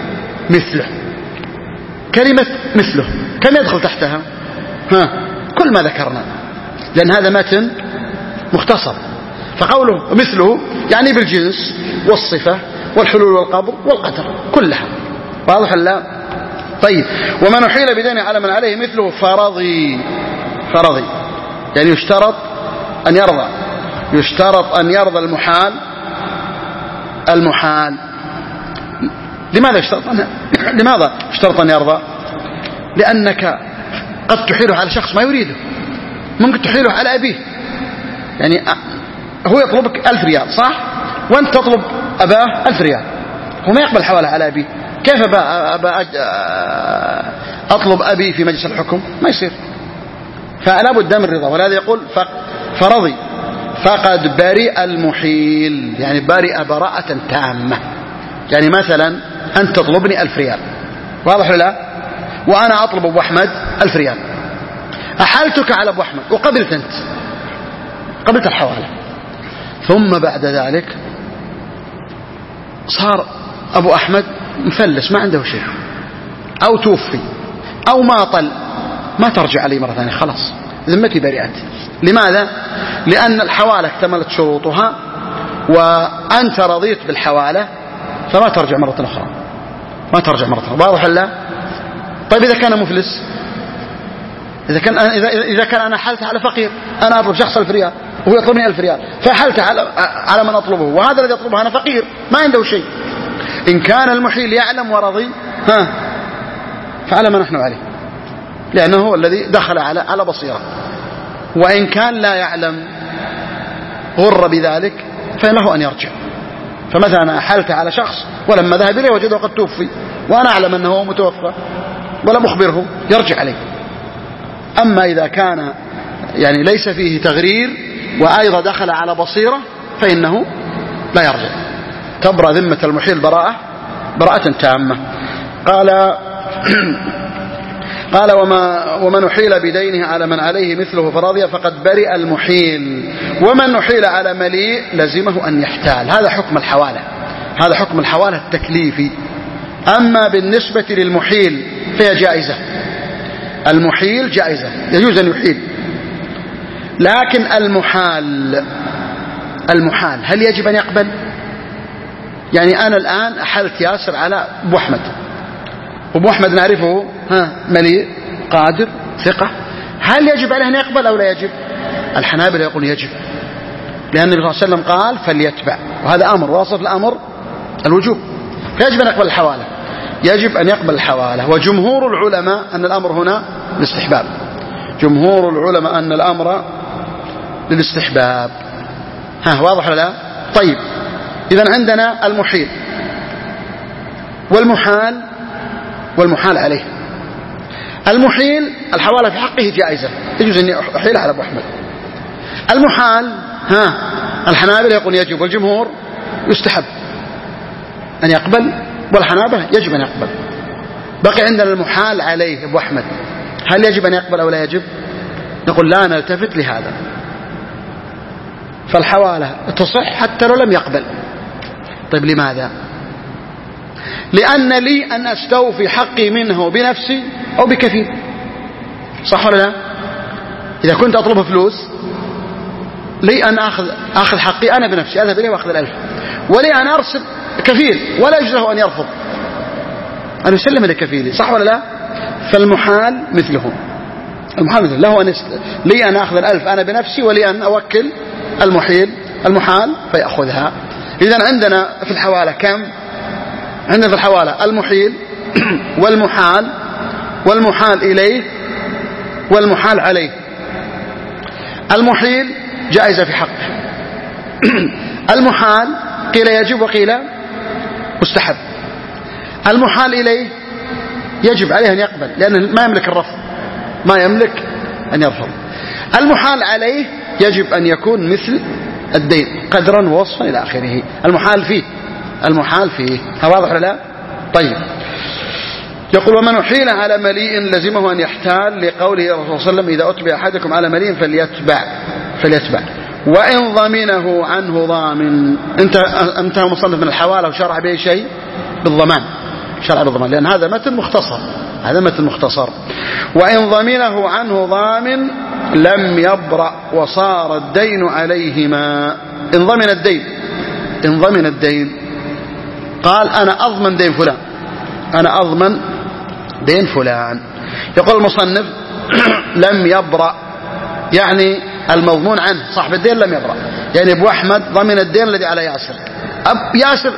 كلمة مثله كم يدخل تحتها؟ كل ما ذكرنا، لأن هذا متن مختصر. فقوله مثله يعني بالجنس والصفة والحلول والقبض والقدر كلها. واضح لا؟ طيب ومن حيل بدينه على من عليه مثله فرضي يعني يشترط أن يرضى المحال. لماذا اشترط أن يرضى؟ لأنك قد تحيله على شخص ما يريده، ممكن تحيله على أبيه. يعني هو يطلبك 1000 ريال صح؟ وأنت تطلب أباه 1000 ريال، هو ما يقبل حوالة على أبيه. كيف أطلب أبي في مجلس الحكم؟ ما يصير. فلا بد من الرضا. ولهذا يقول فرضي فقد برئ المحيل، يعني برئ براءة تامة. يعني مثلا أنت تطلبني 1000 ريال، واضح لا؟ وأنا أطلب أبو أحمد 1000 ريال، أحلتك على أبو أحمد وقبلت أنت، قبلت الحوالة. ثم بعد ذلك صار أبو أحمد مفلس ما عنده شيء، أو توفي أو ماطل، ما ترجع عليه مرة ثانية، خلاص ذمتي برئت. لماذا؟ لأن الحوالة اكتملت شروطها وأنت رضيت بالحوالة، فما ترجع مرة أخرى، واضح لا؟ طيب إذا كان مفلس، إذا كان أنا حلت على فقير، أنا أطلب شخص 1000 ريال وهو يطلبني 1000 ريال، فحلت على من أطلبه، وهذا الذي يطلبه أنا فقير ما عنده شيء. إن كان المحيل يعلم ورضي فعلى ما نحن عليه، لأنه هو الذي دخل على بصيرة. وإن كان لا يعلم غر بذلك فله أن يرجع. فمثلا أنا أحلت على شخص ولما ذهب إليه وجده قد توفي وأنا أعلم أنه متوفى ولم أخبره، يرجع عليه. أما إذا كان يعني ليس فيه تغرير وأيضا دخل على بصيرة فإنه لا يرجع، تبرأ ذمة المحيل براءة تامة. قال ومن حيل بدينه على من عليه مثله فرضي فقد برئ المحيل. ومن حيل على مليء لزمه أن يحتال. هذا حكم الحوالة التكليفي. أما بالنسبة للمحيل فهي جائزة، المحيل جائزة يجوز أن يحيل. لكن المحال هل يجب أن يقبل؟ يعني أنا الآن أحلت ياسر على أبو أحمد، وأبو أحمد نعرفه مليء قادر ثقة، هل يجب عليه أن يقبل أو لا يجب؟ الحنابلة يقول يجب، لأن النبي صلى الله عليه وسلم قال فليتبع، وهذا أمر واصف الأمر الوجوب، فيجب أن يقبل الحوالة، يجب أن يقبل الحوالة. وجمهور العلماء أن الأمر هنا للاستحباب، جمهور العلماء أن الأمر للاستحباب. واضح ولا لا؟ طيب إذن عندنا المحيل والمحال عليه. المحيل الحوالة في حقه جائزة، يجوز أن يحيل على أبو أحمد. المحال الحنابلة يقول يجب، والجمهور يستحب أن يقبل، والحنابلة يجب أن يقبل. بقي عندنا المحال عليه أبو أحمد، هل يجب أن يقبل أو لا يجب؟ نقول لا نلتفت لهذا، فالحوالة تصح حتى لو لم يقبل. طيب لماذا؟ لأن لي أن أستوفي حقي منه بنفسي أو بكفيل، صح ولا لا؟ إذا كنت أطلب فلوس لي أن أخذ حقي أنا بنفسي، أذهب إليه وأخذ 1000، ولي أن أرسل كفيل ولا يجوز له أن يرفض أن يسلم لكفيلي، صح ولا لا؟ فالمحال مثله، له أن لي أن أخذ 1000 أنا بنفسي، ولي أن أوكل المحال فيأخذها. إذن عندنا في الحوالة كم؟ عندنا في الحوالة المحيل والمحال إليه والمحال عليه. المحيل جائزة في حقه. المحال قيل يجب وقيل مستحب. المحال إليه يجب عليه أن يقبل لأنه ما يملك الرفض، ما يملك أن يرفض. المحال عليه يجب أن يكون مثل الدين قدرا ووصفا إلى آخره. المحال فيه واضح ولا لا؟ طيب، يقول ومن أحيل على مليء لزمه أن يحتال لقوله صلى الله عليه وسلم إذا أتبع أحدكم على مليء فليتبع وإن ضمنه عنه ضامن. انتهى مصنف من الحوالة وشرع به شيء بالضمان، شرع بالضمان، لأن هذا متن مختصر. وإن ضمنه عنه ضامن لم يبرأ وصار الدين عليهما. إن ضمن الدين قال أنا أضمن دين فلان، يقول المصنف لم يبرأ يعني المضمون عنه صاحب الدين لم يبرأ، يعني أبو أحمد ضمن الدين الذي على ياسر، ياسر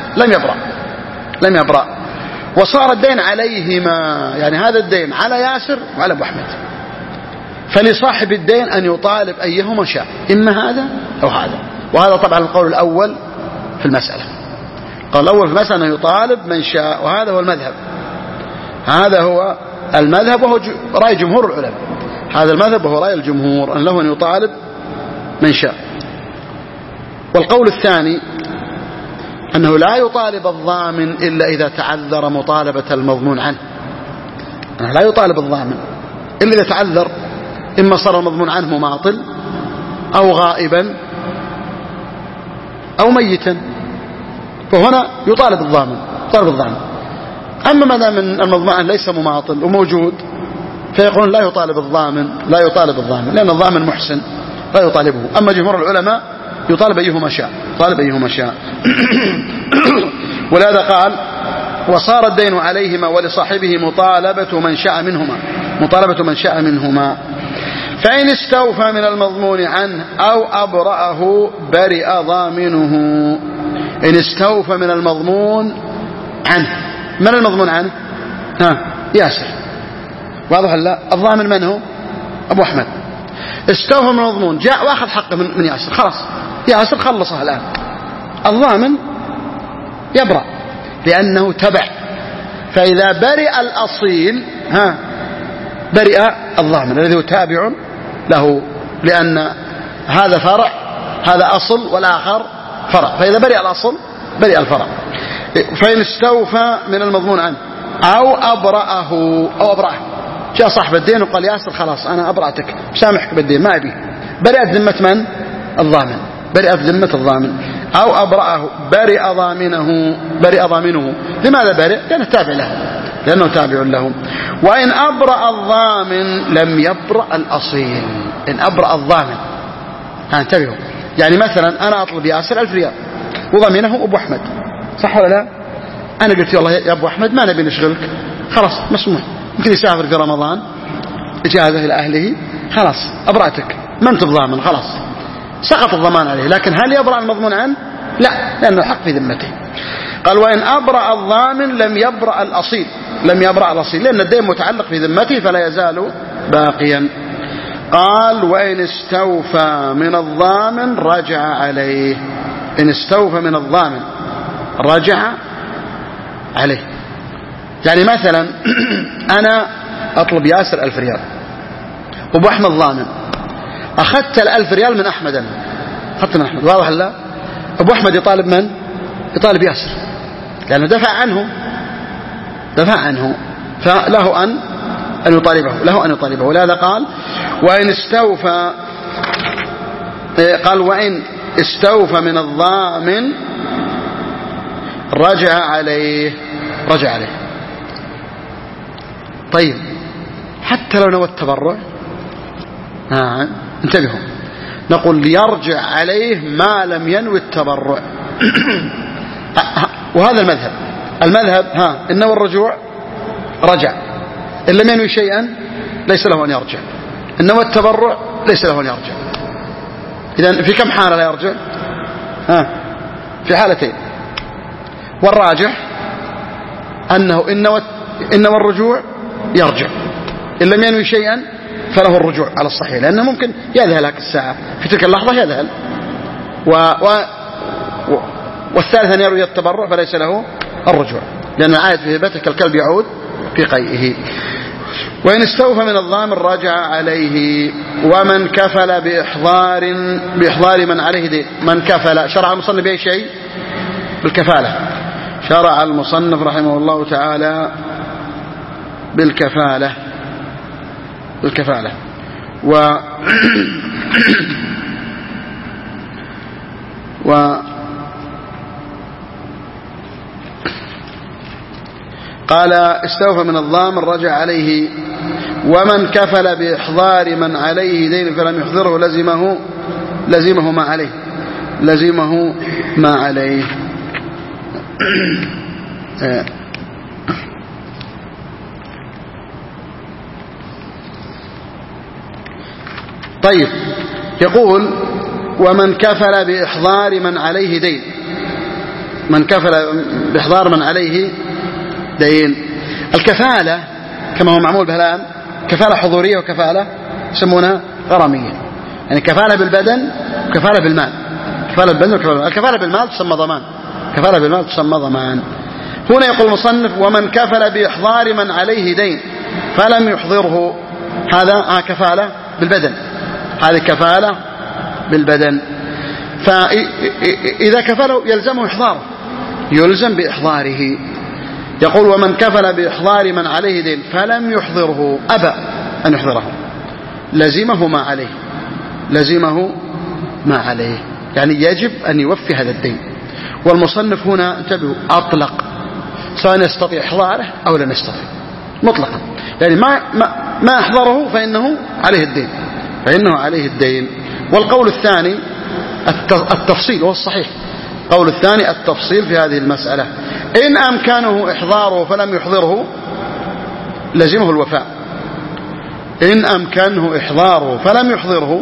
لم يبرأ وصار الدين عليهما، يعني هذا الدين على ياسر وعلى أبو أحمد، فلصاحب الدين أن يطالب أيهما شاء، إما هذا أو هذا. وهذا طبعا القول الأول في المسألة. القول الأول في المسألة أنه يطالب من شاء، وهذا هو المذهب، وهو رأي جمهور العلماء. هذا المذهب وهو رأي الجمهور أن له أن يطالب من شاء. والقول الثاني أنه لا يطالب الضامن إلا إذا تعذر مطالبة المضمون عنه. لا يطالب الضامن إلا إذا تعذر، إما صار المضمون عنه مماطل أو غائبا أو ميتا، فهنا يطالب الضامن. أما ما دام المضمون عنه ليس مماطل وموجود فيقولون لا يطالب الضامن لأن الضامن محسن لا يطالبه. أما جمهور العلماء يطالب أيهما شاء. ولهذا قال وصار الدين عليهما ولصاحبه مطالبة من شاء منهما. فإن استوفى من المضمون عنه أو أبرأه برئ ضامنه. إن استوفى من المضمون عنه، من المضمون عنه؟ ياسر، واضح لا؟ الضامن من هو؟ أبو أحمد. استوفى من المضمون، جاء واخذ حقه من ياسر، خلاص ياسر خلصها الآن. الضامن يبرأ لأنه تبع، فإذا برئ الأصيل برئ الضامن الذي هو تابع له، لأن هذا فرع، هذا أصل والآخر فرع، فإذا برئ الأصل برئ الفرع. فإن استوفى من المضمون عنه أو أبرأه جاء صاحب الدين وقال ياسر خلاص أنا أبرأتك سامحك بالدين ما أبي، برئت ذمة من؟ الضامن، برئت ذمة الضامن. أو أبرأه برئ ضامنه. لماذا برئ؟ لأنه تابع له. وإن أبرأ الضامن لم يبرأ الأصيل. إن أبرأ الضامن انتبهوا، يعني مثلا أنا أطلب ياسر 1000 ريال وضمنه أبو أحمد، صح ولا لا؟ أنا قلت والله يا أبو أحمد ما نبي نشغلك، خلاص مسموح، ممكن يسافر في رمضان إجازة إلى أهله، خلاص أبرأتك، ما أنت بضامن، خلاص سقط الضمان عليه. لكن هل يبرأ المضمون عنه؟ لا، لأنه حق في ذمته. قال وإن أبرأ الضامن لم يبرأ الأصيل، لأن الدين متعلق في ذمته فلا يزال باقيا. قال وإن استوفى من الضامن رجع عليه. إن استوفى من الضامن رجع عليه. يعني مثلا أنا أطلب ياسر 1000 ريال وأبو أحمد ضامن، أخذت 1000 ريال من أحمد، أخذت من أحمد، واضح لا؟ أبو أحمد يطالب من؟ يطالب ياسر، لأنه دفع عنه فله أن يطالبه. ولهذا قال وإن استوفى من الضامن رجع عليه. طيب حتى لو نوى التبرع انتبهوا، نقول يرجع عليه ما لم ينوي التبرع. وهذا المذهب إن نوى الرجوع رجع، إن لم ينوي شيئا ليس له أن يرجع، إن نوى التبرع ليس له أن يرجع. إذن في كم حالة لا يرجع؟ في حالتين. والراجح أنه إن نوى الرجوع يرجع، إن لم ينوي شيئا فله الرجوع على الصحيح، لأنه ممكن يذهل هك الساعة في تلك اللحظة يذهل. والثالث أن يروي التبرع فليس له الرجوع، لأن الآية في هبته كالكلب يعود في قيئه. وإن استوفى من الضامن رجع عليه. ومن كفل بإحضار من عليه دين. من كفل، شرع المصنف بأي شيء؟ بالكفالة. شرع المصنف رحمه الله تعالى بالكفالة. قال استوفى من الضامن رجع عليه. ومن كفل بإحضار من عليه دين فلم يحضره لزمه ما عليه. طيب، يقول ومن كفل بإحضار من عليه دين. من كفل بإحضار من عليه دين. الكفالة كما هو معمول بها الآن كفالة حضورية وكفالة يسمونها غرامية، يعني كفالة بالبدن وكفالة بالمال. الكفالة بالمال تسمى ضمان. هنا يقول المصنف ومن كفل بإحضار من عليه دين فلم يحضره، هذا كفالة بالبدن، هذه كفالة بالبدن. فإذا كفله يلزمه إحضاره، يلزم بإحضاره. يقول ومن كفل بإحضار من عليه دين فلم يحضره، أبى أن يحضره، لزمه ما عليه، يعني يجب أن يوفي هذا الدين. والمصنف هنا انتبهوا أطلق، سواء يستطيع إحضاره أو لا يستطيع، مطلقا، يعني ما أحضره فإنه عليه الدين. والقول الثاني التفصيل، وهو الصحيح. قول الثاني التفصيل في هذه المسألة. إن أمكنه إحضاره فلم يحضره لزمه الوفاء. إن أمكنه إحضاره فلم يحضره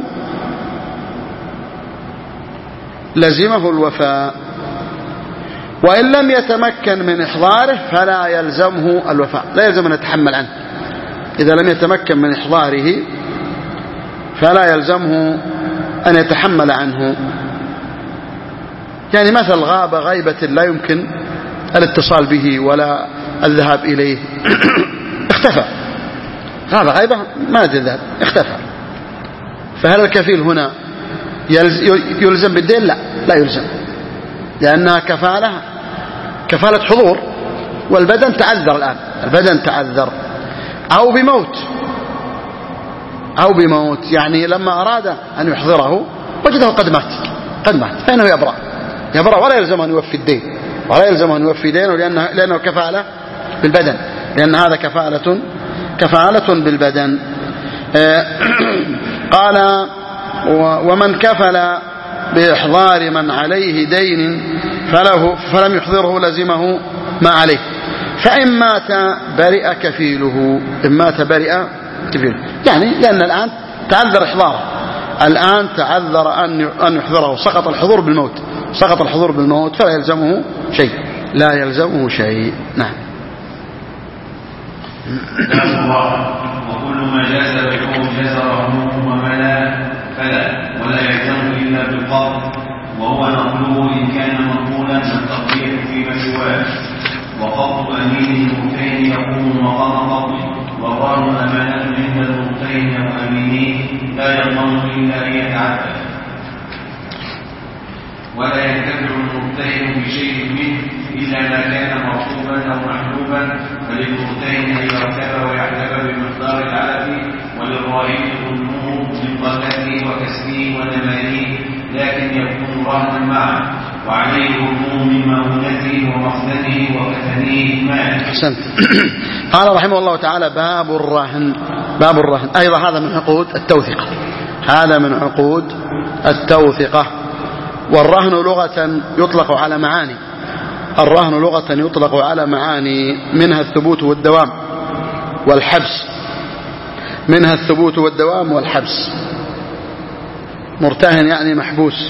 لزمه الوفاء. وإن لم يتمكن من إحضاره فلا يلزمه الوفاء، لا يلزم أن يتحمل عنه. إذا لم يتمكن من إحضاره فلا يلزمه أن يتحمل عنه. يعني مثل غاب غيبة لا يمكن الاتصال به ولا الذهاب إليه، اختفى، غاب غيبة ما ذهب، اختفى. فهل الكفيل هنا يلزم بالدين؟ لا يلزم، لأنها كفالة حضور، والبدن تعذر الآن، تعذر. أو بموت، يعني لما أراد أن يحضره وجده قد مات فإنه يبرأ ولا يلزم أن يوفي دينه، لأنه كفالة بالبدن، لأن هذا كفالة بالبدن. قال ومن كفل بإحضار من عليه دين فلم يحضره لزمه ما عليه. فإن مات برئ كفيله. يعني لأن الآن تعذر إحضاره، الآن تعذر أن يحضره، سقط الحضور بالموت، فلا يلزمه شيء. نعم. وكل ما جاز بحكم جزره وملا فلا، ولا يلزم إلا بالقبض، وهو نقله إن كان مقبولا فالتقدير فيما سواه. وقبض أمين المبتين يكون مقام قبضه، والرهن أمانة عند المبتين أو أمينه لا يضمن إلا أن يتعدى، ولا ينتفع المبتين بشيء منه إلا ما كان مرصوبا أو محلوبا، فللمبتين أن يرتب ويحتب بمقدار العلف، وللراهن ظلمه من قتله وكسبه ونمائه، لكن يكون رهنا معه، وعليه ظلمه من مؤونته ومخزنه وكفنه مال. أحسنت. قال رحمه الله تعالى باب الرهن. أيضا هذا من عقود التوثقة. والرهن لغة يطلق على معاني، منها الثبوت والحبس. مرتهن يعني محبوس.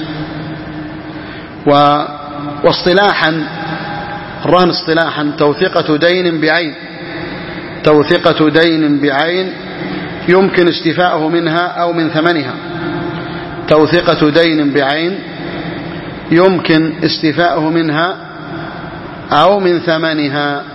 واصطلاحا الرهن توثقة دين بعين يمكن استيفاؤه منها أو من ثمنها. توثيقة دين بعين يمكن استيفاؤه منها أو من ثمنها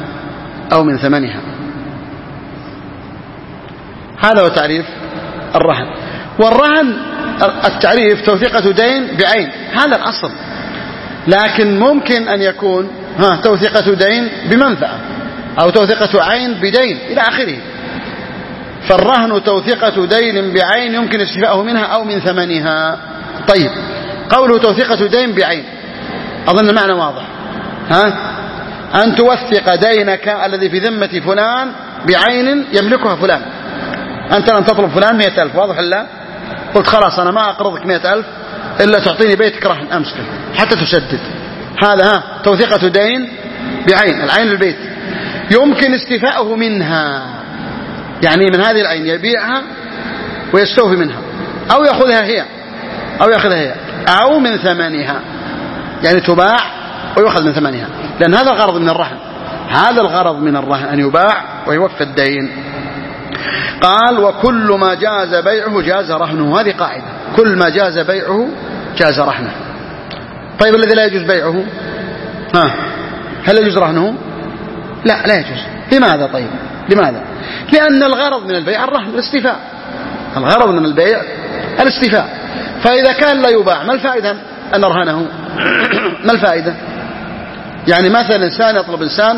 هذا هو تعريف الرهن. والرهن التعريف توثيقة دين بعين، هذا الأصل، لكن ممكن أن يكون توثيقة دين بمنفعة أو توثيقة عين بدين إلى آخره. فالرهن توثيقة دين بعين يمكن استيفاؤه منها أو من ثمنها. طيب، قوله توثيقة دين بعين أظن المعنى واضح. أن توثق دينك الذي في ذمة فلان بعين يملكها فلان. أنت لن تطلب فلان 100,000، واضح لا؟ قلت خلاص أنا ما أقرضك 100,000 إلا تعطيني بيتك رهن أمسكه حتى تسدد. هذا توثيقة دين بعين، العين البيت، يمكن استيفاؤه منها، يعني من هذه العين يبيعها ويستوفي منها أو يأخذها هي أو من ثمنها، يعني تباع ويأخذ من ثمنها، لأن هذا الغرض من الرهن، أن يباع ويوفى الدين. قال وكل ما جاز بيعه جاز رهنه، هذه قاعدة، كل ما جاز بيعه جاز رهنه. طيب الذي لا يجوز بيعه هل يجوز رهنه؟ لا يجوز. لماذا؟ طيب لماذا؟ لأن الغرض من البيع الرهن، الاستيفاء، الغرض من البيع الاستيفاء. فإذا كان لا يباع ما الفائدة أن نرهنه؟ ما الفائدة؟ يعني مثلا إنسان يطلب إنسان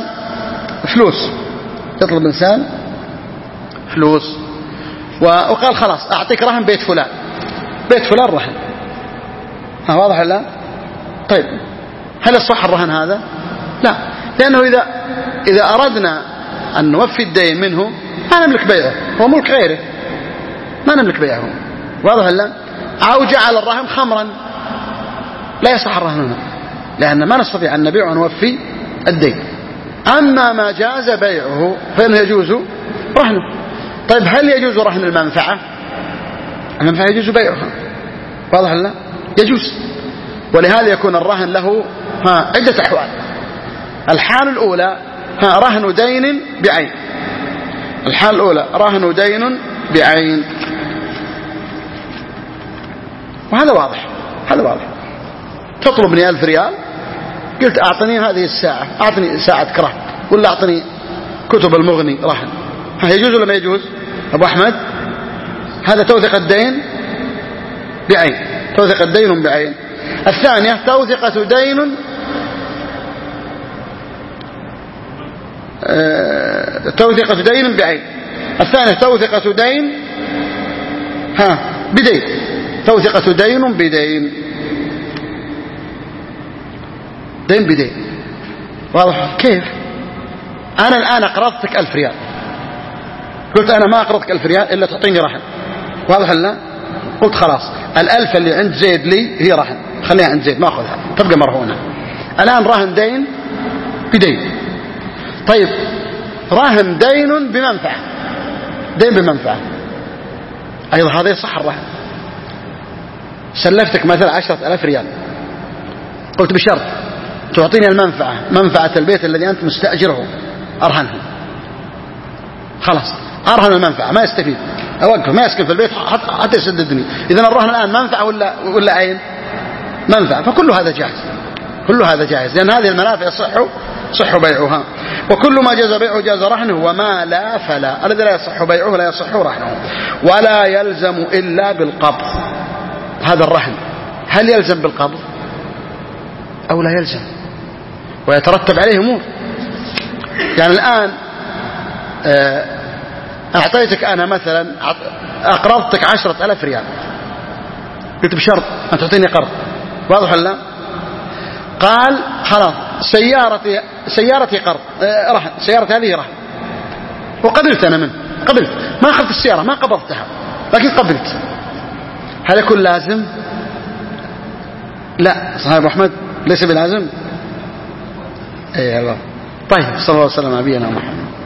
فلوس وقال خلاص أعطيك رهن بيت فلان رهن، واضح لا؟ طيب هل الصح الرهن هذا؟ لا، لأنه إذا أردنا أن نوفي الدين منه ما نملك بيعه، هو ملك غيره، ما نملك بيعه، واضح لا؟ أو جعل الرهن خمرا، لا يصح الرهن هنا، لأن ما نستطيع أن نبيع ونوفي الدين. أما ما جاز بيعه فإنه يجوز رهنه. طيب هل يجوز رهن المنفعة؟ المنفعة يجوز بيعها، واضح لا؟ يجوز. ولهذا يكون الرهن له عدة أحوال. الحال الأولى رهن دين بعين، الحال الأولى رهن دين بعين، وهذا واضح، تطلب مني 1000 ريال، قلت أعطني هذه الساعة، أعطني ساعة كره، ولا أعطني كتب المغني رهن، يجوز ولا ما يجوز؟ أبو أحمد، هذا توثق الدين بعين، توثق الدين بعين. الثانية توثقة دين بعين. الثانية توثقة دين بدين، توثقة دين بدين، دين بدين، واضح كيف؟ أنا الآن أقرضتك 1000 ريال، قلت أنا ما أقرضك 1000 ريال إلا تعطيني رهن، واضح لا؟ قلت خلاص 1000 اللي عند زيد لي هي رهن، خليها عند زيد ما أخذها، تبقى مرهونة. الآن رهن دين بدين. طيب رهن دين بمنفعة، أيضا هذا يصح الرهن. سلفتك مثلا 10,000 ريال، قلت بشرط تعطيني المنفعة، منفعة البيت الذي أنت مستأجره أرهنه، خلاص أرهن المنفعة، ما يستفيد، أوقف ما يسكن في البيت حتى يسددني. إذن الرهن الآن منفعة ولا عين؟ منفعة. فكل هذا جائز، لأن هذه المنافع صح بيعها. وكل ما جاز بيعه جاز رهنه، وما لا فلا، الذي لا يصح بيعه لا يصح رهنه. ولا يلزم إلا بالقبض، هذا الرهن هل يلزم بالقبض أو لا يلزم؟ ويترتب عليه أمور. يعني الآن أعطيتك أنا مثلا، أقرضتك 10,000 ريال، قلت بشرط أن تعطيني قرض، واضح ولا؟ قال خلاص سيارتي قرض رهن، سيارتي هذه رهن، وقبلت أنا منه، قبلت، ما أخذت السيارة، ما قبضتها، لكن قبلت. هل يكون لازم؟ لا، صحيح أبو أحمد، ليس بلازم. أي الله. طيب، صلى الله عليه وسلم على نبينا محمد.